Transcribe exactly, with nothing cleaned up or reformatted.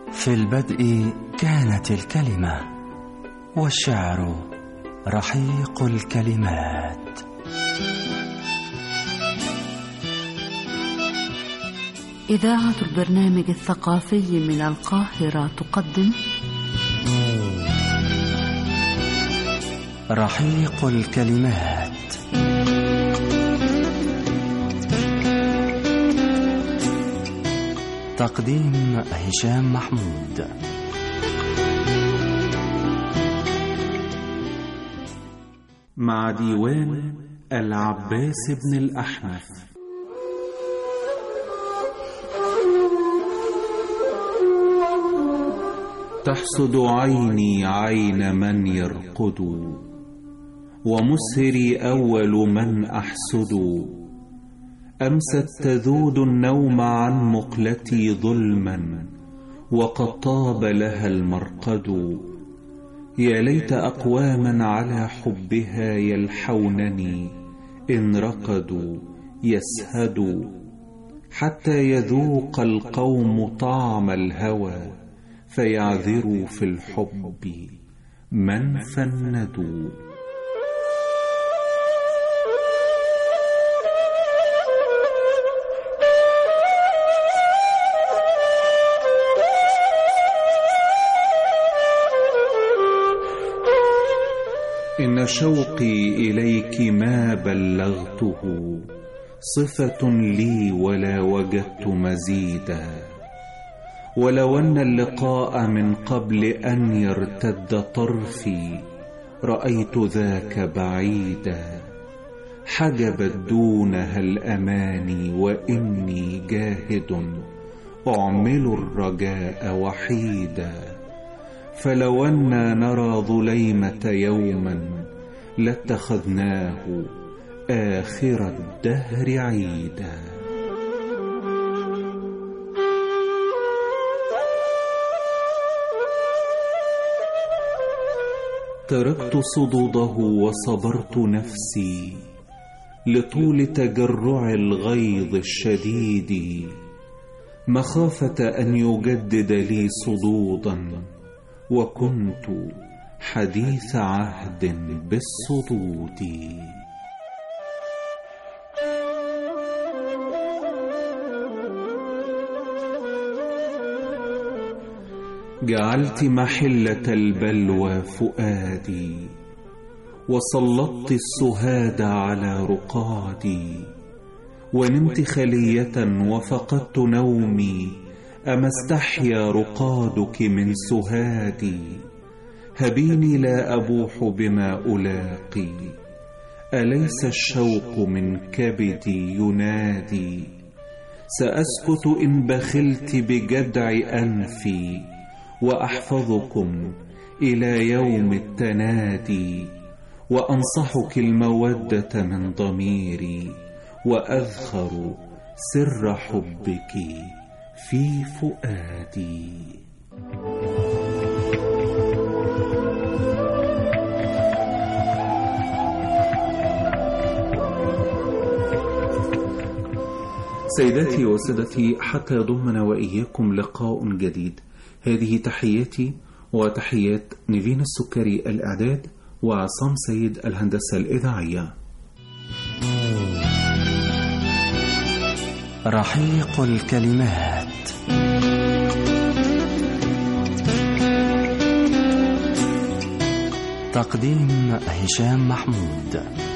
في البدء كانت الكلمة، والشعر رحيق الكلمات. إذاعة البرنامج الثقافي من القاهرة تقدم رحيق الكلمات. تقديم هشام محمود. مع ديوان العباس بن الأحنف. تحسد عيني عين من يرقد، ومسهري أول من أحسد. أمست تذود النوم عن مقلتي ظلما، وقد طاب لها المرقد. يا ليت أقواما على حبها يلحونني، إن رقدوا يسهدوا. حتى يذوق القوم طعم الهوى، فيعذروا في الحب من فندوا. إن شوقي إليك ما بلغته، صفة لي ولا وجدت مزيدا. ولو أن اللقاء من قبل أن يرتد طرفي، رأيت ذاك بعيدا. حجبت دونها الأماني، وإني جاهد أعمل الرجاء وحيدا. فلو أننا نرى ظليمة يوما، لاتخذناه آخر الدهر عيدا. تركت صدوده وصبرت نفسي، لطول تجرع الغيظ الشديد، مخافة أن يجدد لي صدودا، وكنت حديث عهد بالصدود. جعلت محلة البلوى فؤادي، وسلطت السهاد على رقادي. ونمت خلية وفقدت نومي، أما استحيا رقادك من سهادي. هبيني لا أبوح بما ألاقي، أليس الشوق من كبدي ينادي. سأسكت إن بخلت بجدع أنفي، وأحفظكم إلى يوم التنادي. وأنصحك المودة من ضميري، وأذخر سر حبك في فؤادي. سيداتي وسادتي، حتى يضمنا وإياكم لقاء جديد، هذه تحياتي وتحيات نيفين السكري الإعداد، وعصام سيد الهندسة الإذاعية. رحيق الكلمات. تقديم هشام محمود.